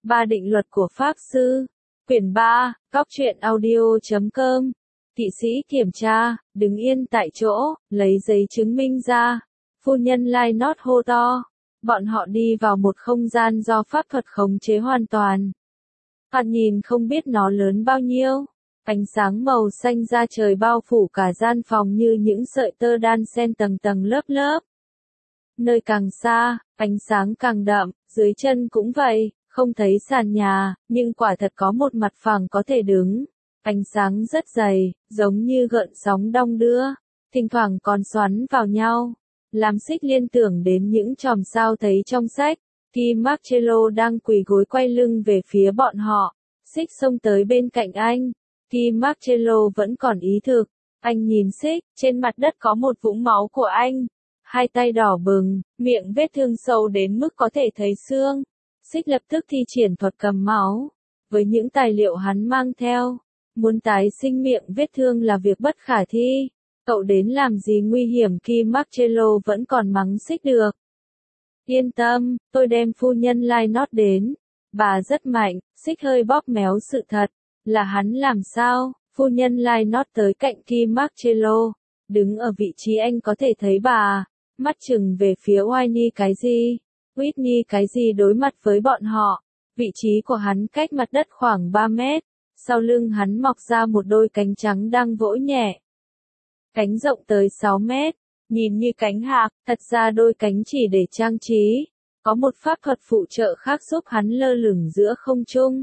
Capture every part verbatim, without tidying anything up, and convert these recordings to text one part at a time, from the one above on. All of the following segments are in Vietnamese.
Ba định luật của Pháp Sư. Quyển ba, Cóc truyện audio chấm com. Kỵ sĩ kiểm tra, đứng yên tại chỗ, lấy giấy chứng minh ra. Phu nhân Lai Nót hô to. Bọn họ đi vào một không gian do pháp thuật khống chế hoàn toàn. Hắn nhìn không biết nó lớn bao nhiêu. Ánh sáng màu xanh da trời bao phủ cả gian phòng như những sợi tơ đan xen tầng tầng lớp lớp. Nơi càng xa, ánh sáng càng đậm, dưới chân cũng vậy, không thấy sàn nhà, nhưng quả thật có một mặt phẳng có thể đứng. Ánh sáng rất dày, giống như gợn sóng đong đưa, thỉnh thoảng còn xoắn vào nhau. Làm Xích liên tưởng đến những chòm sao thấy trong sách. Khi Marcello đang quỳ gối quay lưng về phía bọn họ, Xích xông tới bên cạnh anh. Khi Marcello vẫn còn ý thức, anh nhìn Xích, trên mặt đất có một vũng máu của anh. Hai tay đỏ bừng, miệng vết thương sâu đến mức có thể thấy xương. Xích lập tức thi triển thuật cầm máu. Với những tài liệu hắn mang theo, muốn tái sinh miệng vết thương là việc bất khả thi. Cậu đến làm gì nguy hiểm khi Marcello vẫn còn mắng Xích được. Yên tâm, tôi đem phu nhân Lai Nót đến. Bà rất mạnh. Xích hơi bóp méo sự thật. Là hắn làm sao? Phu nhân Lai Nót tới cạnh Kim Marcello. Đứng ở vị trí anh có thể thấy bà. Mắt chừng về phía Whitney cái gì? Whitney cái gì đối mặt với bọn họ. Vị trí của hắn cách mặt đất khoảng ba mét. Sau lưng hắn mọc ra một đôi cánh trắng đang vỗ nhẹ. Cánh rộng tới sáu mét. Nhìn như cánh hạc, thật ra đôi cánh chỉ để trang trí. Có một pháp thuật phụ trợ khác giúp hắn lơ lửng giữa không trung.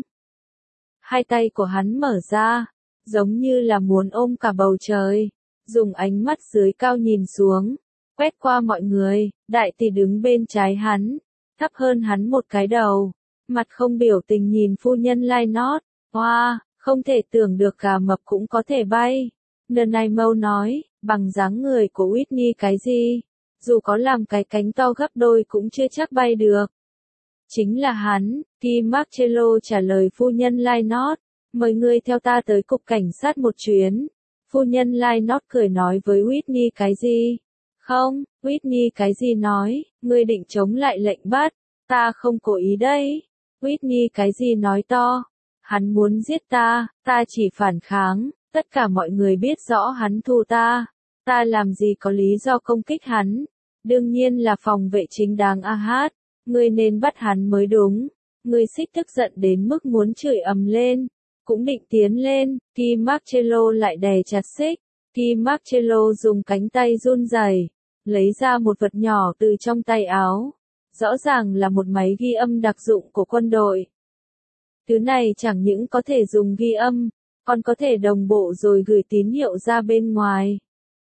Hai tay của hắn mở ra, giống như là muốn ôm cả bầu trời. Dùng ánh mắt dưới cao nhìn xuống, quét qua mọi người. Đại tỷ đứng bên trái hắn, thấp hơn hắn một cái đầu. Mặt không biểu tình nhìn phu nhân Lai Nót. Hoa, wow, không thể tưởng được gà mập cũng có thể bay. Nanaimo nói, bằng dáng người của Whitney cái gì, dù có làm cái cánh to gấp đôi cũng chưa chắc bay được. Chính là hắn. Khi Marcello trả lời phu nhân Lai Nót, mời ngươi theo ta tới cục cảnh sát một chuyến. Phu nhân Lai Nót cười nói với Whitney cái gì? Không, Whitney cái gì nói, ngươi định chống lại lệnh bắt, ta không cố ý đấy. Whitney cái gì nói to, hắn muốn giết ta, ta chỉ phản kháng. Tất cả mọi người biết rõ hắn thù ta. Ta làm gì có lý do công kích hắn. Đương nhiên là phòng vệ chính đáng a hát. Ngươi nên bắt hắn mới đúng. Ngươi Xích tức giận đến mức muốn chửi ầm lên. Cũng định tiến lên. Khi Marcello lại đè chặt Xích. Khi Marcello dùng cánh tay run rẩy, lấy ra một vật nhỏ từ trong tay áo. Rõ ràng là một máy ghi âm đặc dụng của quân đội. Thứ này chẳng những có thể dùng ghi âm, còn có thể đồng bộ rồi gửi tín hiệu ra bên ngoài.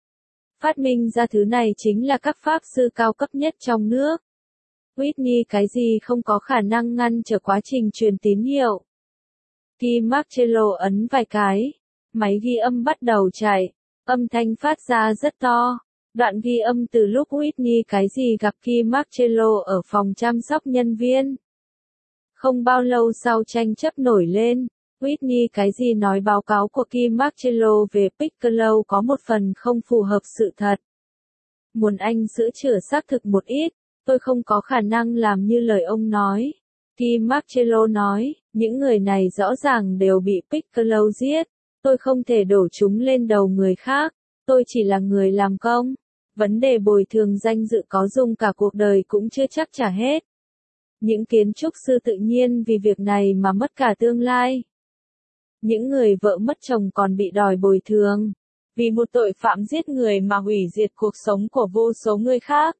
Phát minh ra thứ này chính là các pháp sư cao cấp nhất trong nước. Whitney cái gì không có khả năng ngăn trở quá trình truyền tín hiệu. Khi Marcello ấn vài cái, máy ghi âm bắt đầu chạy, âm thanh phát ra rất to. Đoạn ghi âm từ lúc Whitney cái gì gặp khi Marcello ở phòng chăm sóc nhân viên. Không bao lâu sau tranh chấp nổi lên. Whitney cái gì nói báo cáo của Kim Marcello về Piccolo có một phần không phù hợp sự thật. Muốn anh sửa chữa xác thực một ít, tôi không có khả năng làm như lời ông nói. Kim Marcello nói, những người này rõ ràng đều bị Piccolo giết. Tôi không thể đổ chúng lên đầu người khác, tôi chỉ là người làm công. Vấn đề bồi thường danh dự có dùng cả cuộc đời cũng chưa chắc trả hết. Những kiến trúc sư tự nhiên vì việc này mà mất cả tương lai. Những người vợ mất chồng còn bị đòi bồi thường. Vì một tội phạm giết người mà hủy diệt cuộc sống của vô số người khác.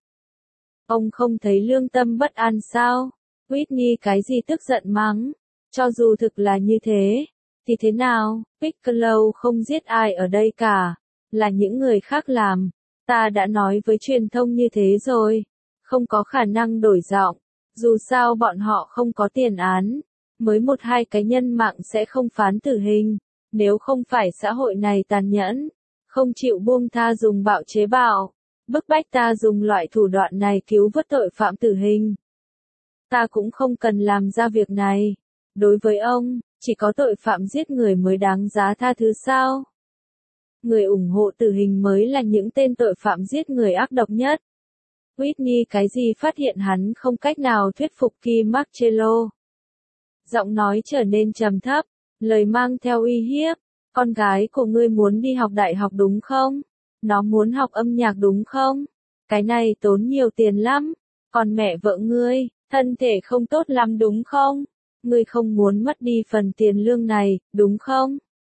Ông không thấy lương tâm bất an sao? Whitney cái gì tức giận mắng. Cho dù thực là như thế, thì thế nào? Piccolo không giết ai ở đây cả. Là những người khác làm. Ta đã nói với truyền thông như thế rồi. Không có khả năng đổi giọng. Dù sao bọn họ không có tiền án. Mới một hai cái nhân mạng sẽ không phán tử hình. Nếu không phải xã hội này tàn nhẫn, không chịu buông tha dùng bạo chế bạo, bức bách ta dùng loại thủ đoạn này cứu vớt tội phạm tử hình. Ta cũng không cần làm ra việc này. Đối với ông, chỉ có tội phạm giết người mới đáng giá tha thứ sao? Người ủng hộ tử hình mới là những tên tội phạm giết người ác độc nhất. Whitney cái gì phát hiện hắn không cách nào thuyết phục Kim Marcello. Giọng nói trở nên trầm thấp, lời mang theo uy hiếp. Con gái của ngươi muốn đi học đại học đúng không? Nó muốn học âm nhạc đúng không? Cái này tốn nhiều tiền lắm. Còn mẹ vợ ngươi, thân thể không tốt lắm đúng không? Ngươi không muốn mất đi phần tiền lương này, đúng không?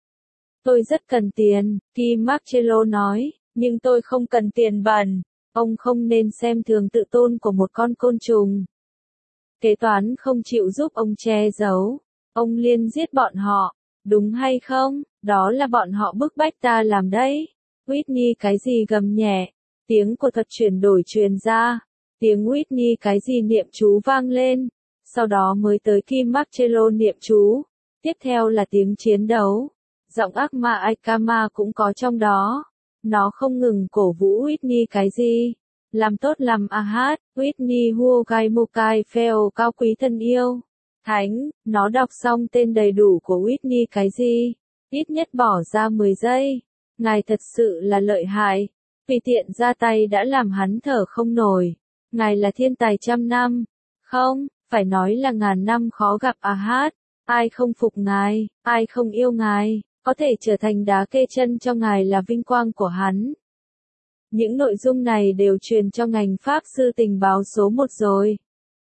Tôi rất cần tiền, Kim Marcello nói, nhưng tôi không cần tiền bẩn. Ông không nên xem thường tự tôn của một con côn trùng. Kế toán không chịu giúp ông che giấu. Ông liên giết bọn họ, đúng hay không? Đó là bọn họ bức bách ta làm đấy. Whitney cái gì gầm nhẹ. Tiếng của thuật chuyển đổi truyền ra. Tiếng Whitney cái gì niệm chú vang lên. Sau đó mới tới Kim Marcello niệm chú. Tiếp theo là tiếng chiến đấu. Giọng ác ma Aikama cũng có trong đó. Nó không ngừng cổ vũ Whitney cái gì. Làm tốt làm a hát, Whitney Huogai Mokai Phèo cao quý thân yêu. Thánh, nó đọc xong tên đầy đủ của Whitney cái gì. Ít nhất bỏ ra mười giây. Ngài thật sự là lợi hại. Vì tiện ra tay đã làm hắn thở không nổi. Ngài là thiên tài trăm năm. Không, phải nói là ngàn năm khó gặp a hát. Ai không phục ngài, ai không yêu ngài, có thể trở thành đá kê chân cho ngài là vinh quang của hắn. Những nội dung này đều truyền cho ngành Pháp sư tình báo số một rồi.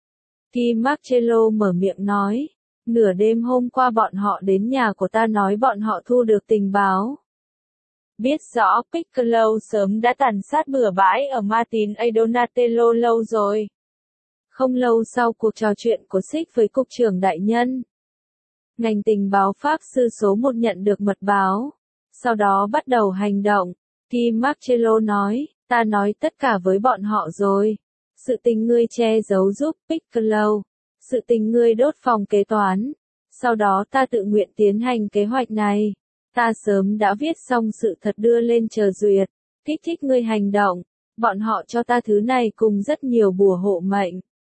Kim Marcello mở miệng nói. Nửa đêm hôm qua bọn họ đến nhà của ta nói bọn họ thu được tình báo. Biết rõ Piccolo sớm đã tàn sát bừa bãi ở Martin A Donatello lâu rồi. Không lâu sau cuộc trò chuyện của Xích với Cục trưởng Đại Nhân. Ngành tình báo Pháp sư số một nhận được mật báo. Sau đó bắt đầu hành động. Kim Marcello nói, ta nói tất cả với bọn họ rồi. Sự tình ngươi che giấu giúp Piccolo. Sự tình ngươi đốt phòng kế toán. Sau đó ta tự nguyện tiến hành kế hoạch này. Ta sớm đã viết xong sự thật đưa lên chờ duyệt. Kích thích ngươi hành động. Bọn họ cho ta thứ này cùng rất nhiều bùa hộ mệnh.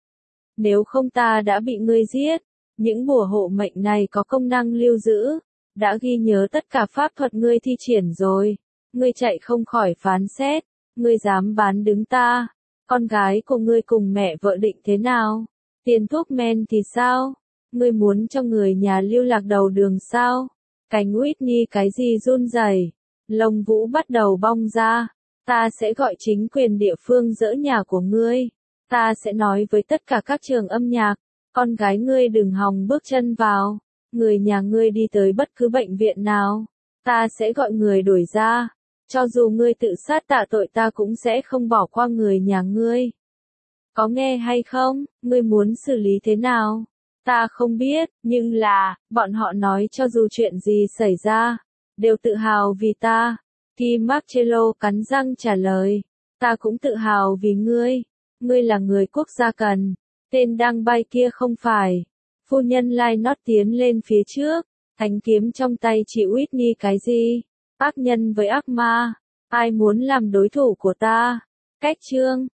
Nếu không ta đã bị ngươi giết. Những bùa hộ mệnh này có công năng lưu giữ. Đã ghi nhớ tất cả pháp thuật ngươi thi triển rồi. Ngươi chạy không khỏi phán xét. Ngươi dám bán đứng ta. Con gái của ngươi cùng mẹ vợ định thế nào? Tiền thuốc men thì sao? Ngươi muốn cho người nhà lưu lạc đầu đường sao? Cánh Whitney cái gì run rẩy, lông vũ bắt đầu bong ra. Ta sẽ gọi chính quyền địa phương dỡ nhà của ngươi. Ta sẽ nói với tất cả các trường âm nhạc. Con gái ngươi đừng hòng bước chân vào. Người nhà ngươi đi tới bất cứ bệnh viện nào. Ta sẽ gọi người đuổi ra. Cho dù ngươi tự sát tạ tội ta cũng sẽ không bỏ qua người nhà ngươi. Có nghe hay không? Ngươi muốn xử lý thế nào? Ta không biết, nhưng là, bọn họ nói cho dù chuyện gì xảy ra, đều tự hào vì ta. Kim Marcello cắn răng trả lời. Ta cũng tự hào vì ngươi. Ngươi là người quốc gia cần. Tên đang bay kia không phải. Phu nhân Lai Nót tiến lên phía trước. Thánh kiếm trong tay chị Whitney cái gì? Ác nhân với ác ma. Ai muốn làm đối thủ của ta? Cách chương.